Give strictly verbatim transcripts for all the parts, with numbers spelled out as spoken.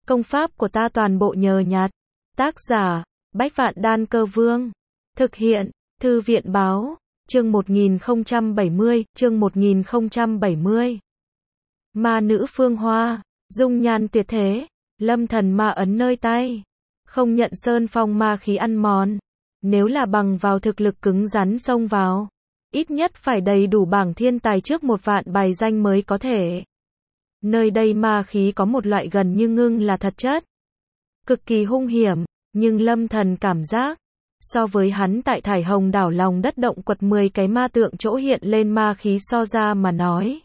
Công pháp của ta toàn bộ nhờ nhặt. Tác giả, Bách Vạn Đan Cơ Vương. Thực hiện, Thư viện báo, chương một nghìn không trăm bảy mươi, chương một nghìn không trăm bảy mươi. Ma nữ Phương Hoa, dung nhan tuyệt thế, lâm thần ma ấn nơi tay. Không nhận sơn phong ma khí ăn mòn. Nếu là bằng vào thực lực cứng rắn xông vào, ít nhất phải đầy đủ bảng thiên tài trước một vạn bài danh mới có thể. Nơi đây ma khí có một loại gần như ngưng là thật chất. Cực kỳ hung hiểm, nhưng lâm thần cảm giác, so với hắn tại Thải Hồng đảo lòng đất động quật mười cái ma tượng chỗ hiện lên ma khí so ra mà nói,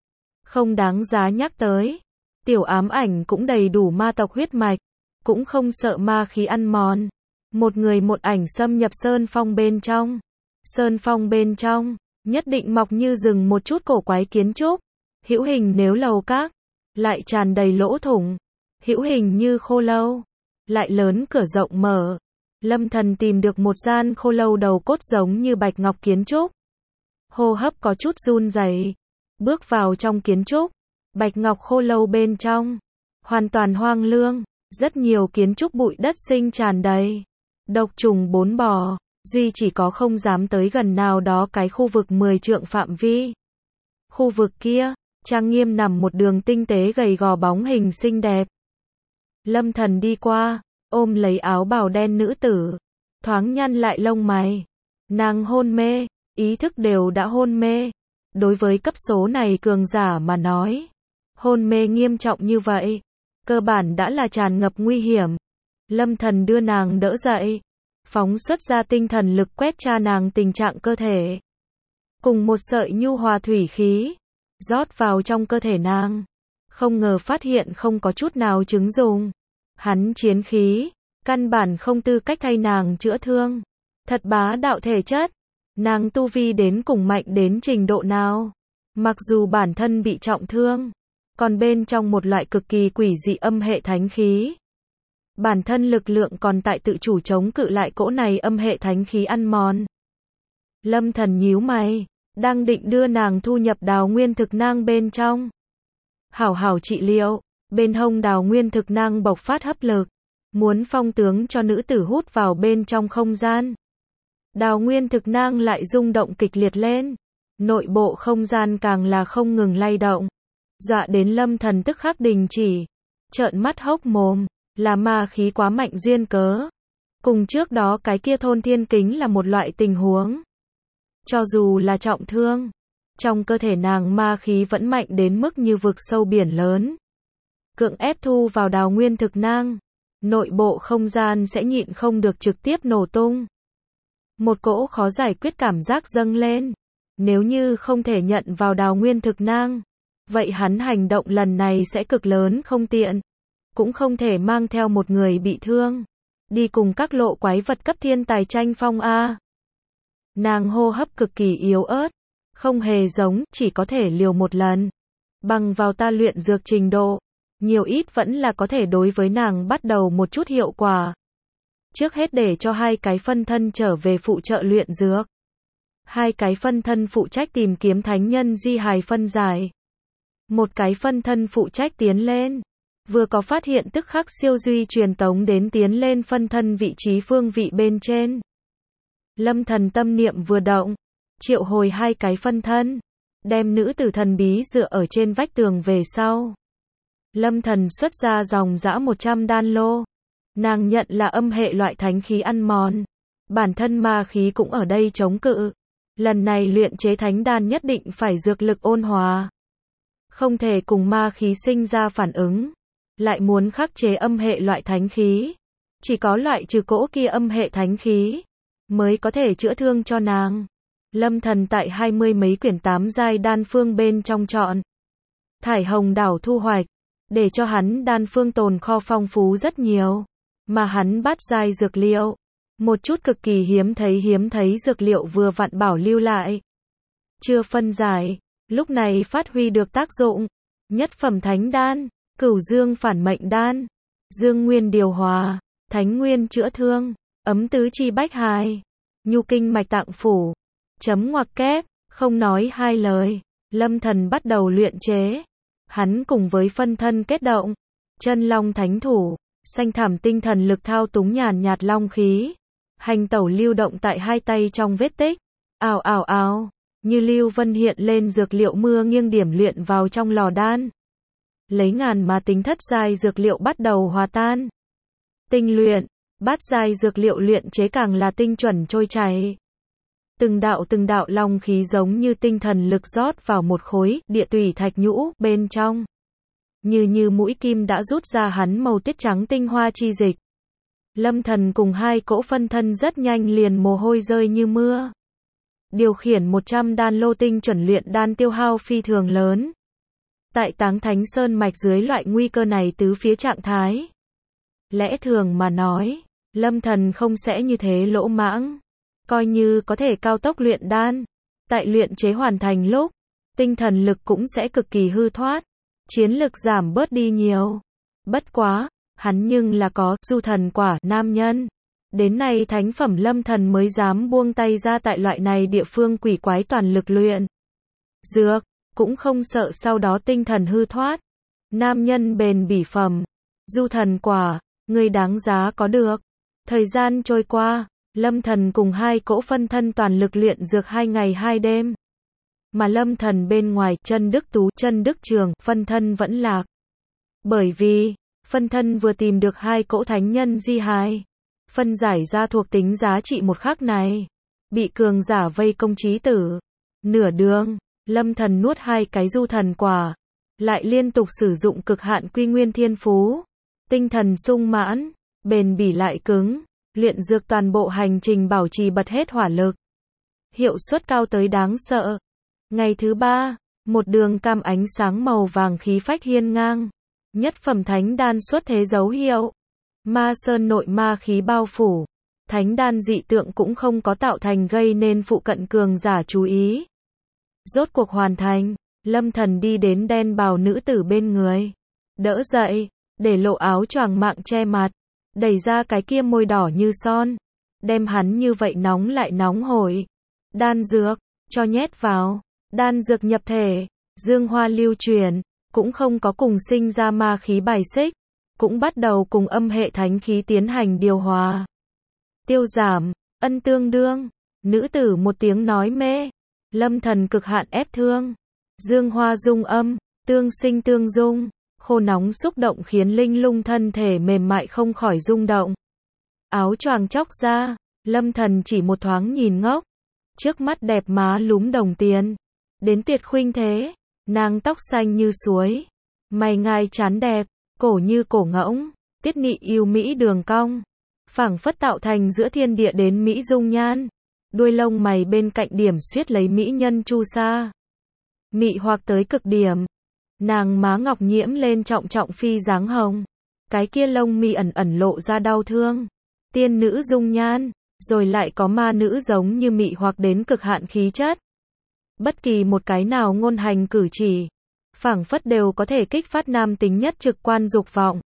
không đáng giá nhắc tới. Tiểu ám ảnh cũng đầy đủ ma tộc huyết mạch, cũng không sợ ma khí ăn mòn. Một người một ảnh xâm nhập sơn phong bên trong. Sơn phong bên trong, nhất định mọc như rừng một chút cổ quái kiến trúc. Hữu hình nếu lầu các, lại tràn đầy lỗ thủng. Hữu hình như khô lâu, lại lớn cửa rộng mở. Lâm thần tìm được một gian khô lâu đầu cốt giống như bạch ngọc kiến trúc. Hô hấp có chút run rẩy. Bước vào trong kiến trúc, bạch ngọc khô lâu bên trong, hoàn toàn hoang lương, rất nhiều kiến trúc bụi đất sinh tràn đầy. Độc trùng bốn bò, duy chỉ có không dám tới gần nào đó cái khu vực mười trượng phạm vi. Khu vực kia, trang nghiêm nằm một đường tinh tế gầy gò bóng hình xinh đẹp. Lâm thần đi qua, ôm lấy áo bào đen nữ tử, thoáng nhăn lại lông mày. Nàng hôn mê, ý thức đều đã hôn mê. Đối với cấp số này cường giả mà nói, hôn mê nghiêm trọng như vậy, cơ bản đã là tràn ngập nguy hiểm. Lâm thần đưa nàng đỡ dậy, phóng xuất ra tinh thần lực quét tra nàng tình trạng cơ thể. Cùng một sợi nhu hòa thủy khí, rót vào trong cơ thể nàng. Không ngờ phát hiện không có chút nào chứng dùng. Hắn chiến khí, căn bản không tư cách thay nàng chữa thương. Thật bá đạo thể chất. Nàng tu vi đến cùng mạnh đến trình độ nào? Mặc dù bản thân bị trọng thương, còn bên trong một loại cực kỳ quỷ dị âm hệ thánh khí. Bản thân lực lượng còn tại tự chủ chống cự lại cỗ này âm hệ thánh khí ăn mòn. Lâm thần nhíu mày, đang định đưa nàng thu nhập đào nguyên thực nang bên trong. Hảo hảo trị liệu, bên hông đào nguyên thực nang bộc phát hấp lực, muốn phong tướng cho nữ tử hút vào bên trong không gian. Đào nguyên thực nang lại rung động kịch liệt lên, nội bộ không gian càng là không ngừng lay động, dọa đến lâm thần tức khắc đình chỉ, trợn mắt hốc mồm, là ma khí quá mạnh duyên cớ. Cùng trước đó cái kia thôn thiên kính là một loại tình huống. Cho dù là trọng thương, trong cơ thể nàng ma khí vẫn mạnh đến mức như vực sâu biển lớn. Cưỡng ép thu vào đào nguyên thực nang, nội bộ không gian sẽ nhịn không được trực tiếp nổ tung. Một cỗ khó giải quyết cảm giác dâng lên. Nếu như không thể nhận vào đào nguyên thực nang, vậy hắn hành động lần này sẽ cực lớn không tiện. Cũng không thể mang theo một người bị thương, đi cùng các lộ quái vật cấp thiên tài tranh phong a. Nàng hô hấp cực kỳ yếu ớt, không hề giống, chỉ có thể liều một lần. Bằng vào ta luyện dược trình độ, nhiều ít vẫn là có thể đối với nàng bắt đầu một chút hiệu quả. Trước hết để cho hai cái phân thân trở về phụ trợ luyện dược. Hai cái phân thân phụ trách tìm kiếm thánh nhân di hài phân giải. Một cái phân thân phụ trách tiến lên. Vừa có phát hiện tức khắc siêu duy truyền tống đến tiến lên phân thân vị trí phương vị bên trên. Lâm thần tâm niệm vừa động, triệu hồi hai cái phân thân, đem nữ tử thần bí dựa ở trên vách tường về sau. Lâm thần xuất ra dòng dã một trăm đan lô. Nàng nhận là âm hệ loại thánh khí ăn mòn. Bản thân ma khí cũng ở đây chống cự. Lần này luyện chế thánh đan nhất định phải dược lực ôn hòa. Không thể cùng ma khí sinh ra phản ứng. Lại muốn khắc chế âm hệ loại thánh khí. Chỉ có loại trừ cỗ kia âm hệ thánh khí, mới có thể chữa thương cho nàng. Lâm thần tại hai mươi mấy quyển tám giai đan phương bên trong chọn. Thải Hồng đảo thu hoạch. Để cho hắn đan phương tồn kho phong phú rất nhiều. Mà hắn bát giai dược liệu. Một chút cực kỳ hiếm thấy hiếm thấy dược liệu vừa vặn bảo lưu lại. Chưa phân giải. Lúc này phát huy được tác dụng. Nhất phẩm thánh đan. Cửu dương phản mệnh đan, dương nguyên điều hòa, thánh nguyên chữa thương, ấm tứ chi bách hài, nhu kinh mạch tạng phủ, chấm ngoặc kép, không nói hai lời, lâm thần bắt đầu luyện chế. Hắn cùng với phân thân kết động, Chân long thánh thủ, xanh thảm tinh thần lực thao túng nhàn nhạt long khí. Hành tẩu lưu động tại hai tay trong vết tích. Ào ào ào, như lưu vân hiện lên dược liệu mưa nghiêng điểm luyện vào trong lò đan. Lấy ngàn mà tính thất giai dược liệu bắt đầu hòa tan. Tinh luyện, bát giai dược liệu luyện chế càng là tinh chuẩn trôi chảy. Từng đạo từng đạo long khí giống như tinh thần lực rót vào một khối địa tủy thạch nhũ bên trong. Như như mũi kim đã rút ra hắn màu tiết trắng tinh hoa chi dịch. Lâm Thần cùng hai cỗ phân thân rất nhanh liền mồ hôi rơi như mưa. Điều khiển một trăm đan lô tinh chuẩn luyện đan tiêu hao phi thường lớn. Tại Táng Thánh Sơn mạch dưới loại nguy cơ này tứ phía trạng thái. Lẽ thường mà nói, Lâm Thần không sẽ như thế lỗ mãng. Coi như có thể cao tốc luyện đan. Tại luyện chế hoàn thành lúc, tinh thần lực cũng sẽ cực kỳ hư thoát. Chiến lực giảm bớt đi nhiều. Bất quá, hắn nhưng là có du thần quả nam nhân. Đến nay thánh phẩm Lâm Thần mới dám buông tay ra tại loại này địa phương quỷ quái toàn lực luyện. Dược, cũng không sợ sau đó tinh thần hư thoát. Nam nhân bền bỉ phẩm. Du thần quả, người đáng giá có được. Thời gian trôi qua, Lâm Thần cùng hai cỗ phân thân toàn lực luyện dược hai ngày hai đêm. Mà Lâm Thần bên ngoài chân Đức Tú, chân Đức Trường, phân thân vẫn lạc. Bởi vì, phân thân vừa tìm được hai cỗ thánh nhân di hài. Phân giải ra thuộc tính giá trị một khắc này. Bị cường giả vây công chí tử. Nửa đường, Lâm Thần nuốt hai cái du thần quả. Lại liên tục sử dụng cực hạn quy nguyên thiên phú. Tinh thần sung mãn, bền bỉ lại cứng. Luyện dược toàn bộ hành trình bảo trì bật hết hỏa lực. Hiệu suất cao tới đáng sợ. Ngày thứ ba, một đường cam ánh sáng màu vàng khí phách hiên ngang. Nhất phẩm thánh đan xuất thế dấu hiệu. Ma sơn nội ma khí bao phủ. Thánh đan dị tượng cũng không có tạo thành gây nên phụ cận cường giả chú ý. Rốt cuộc hoàn thành, Lâm Thần đi đến đen bào nữ tử bên người. Đỡ dậy, để lộ áo choàng mạng che mặt. Đẩy ra cái kia môi đỏ như son. Đem hắn như vậy nóng lại nóng hổi. Đan dược, cho nhét vào. Đan dược nhập thể, dương hoa lưu truyền, cũng không có cùng sinh ra ma khí bài xích, cũng bắt đầu cùng âm hệ thánh khí tiến hành điều hòa. Tiêu giảm, ân tương đương, nữ tử một tiếng nói mê, Lâm Thần cực hạn ép thương, dương hoa dung âm, tương sinh tương dung, khô nóng xúc động khiến linh lung thân thể mềm mại không khỏi rung động. Áo choàng chóc ra, Lâm Thần chỉ một thoáng nhìn ngốc, trước mắt đẹp má lúm đồng tiền. Đến tuyệt khuynh thế, nàng tóc xanh như suối, mày ngai trán đẹp, cổ như cổ ngỗng, tiết nị yêu mỹ đường cong, phảng phất tạo thành giữa thiên địa đến mỹ dung nhan, đuôi lông mày bên cạnh điểm xuyết lấy mỹ nhân chu sa, mị hoặc tới cực điểm, nàng má ngọc nhiễm lên trọng trọng phi dáng hồng, cái kia lông mi ẩn ẩn lộ ra đau thương, tiên nữ dung nhan, rồi lại có ma nữ giống như mị hoặc đến cực hạn khí chất. Bất kỳ một cái nào ngôn hành cử chỉ, phảng phất đều có thể kích phát nam tính nhất trực quan dục vọng.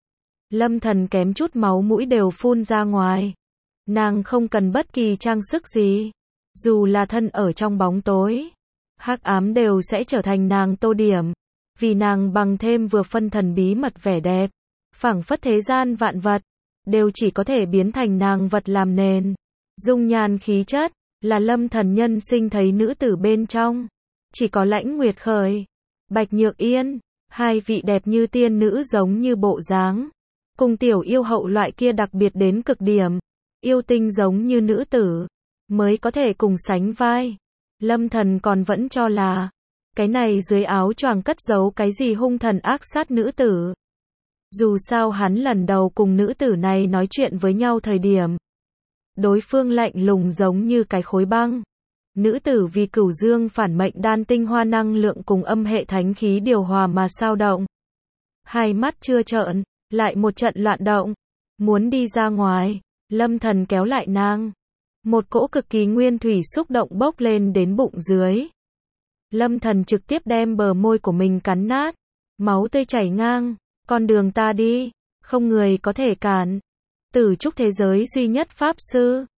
Lâm Thần kém chút máu mũi đều phun ra ngoài. Nàng không cần bất kỳ trang sức gì, dù là thân ở trong bóng tối, hắc ám đều sẽ trở thành nàng tô điểm, vì nàng bằng thêm vừa phân thần bí mật vẻ đẹp, phảng phất thế gian vạn vật đều chỉ có thể biến thành nàng vật làm nền. Dung nhan khí chất là Lâm Thần nhân sinh thấy nữ tử bên trong, chỉ có Lãnh Nguyệt Khởi, Bạch Nhược Yên, hai vị đẹp như tiên nữ giống như bộ dáng, cùng tiểu yêu hậu loại kia đặc biệt đến cực điểm, yêu tinh giống như nữ tử, mới có thể cùng sánh vai. Lâm Thần còn vẫn cho là, cái này dưới áo choàng cất giấu cái gì hung thần ác sát nữ tử. Dù sao hắn lần đầu cùng nữ tử này nói chuyện với nhau thời điểm, đối phương lạnh lùng giống như cái khối băng. Nữ tử vì cửu dương phản mệnh đan tinh hoa năng lượng cùng âm hệ thánh khí điều hòa mà sao động. Hai mắt chưa trợn, lại một trận loạn động. Muốn đi ra ngoài, Lâm Thần kéo lại nàng. Một cỗ cực kỳ nguyên thủy xúc động bốc lên đến bụng dưới. Lâm Thần trực tiếp đem bờ môi của mình cắn nát. Máu tươi chảy ngang. Con đường ta đi, không người có thể cản. Tử trúc thế giới duy nhất pháp sư.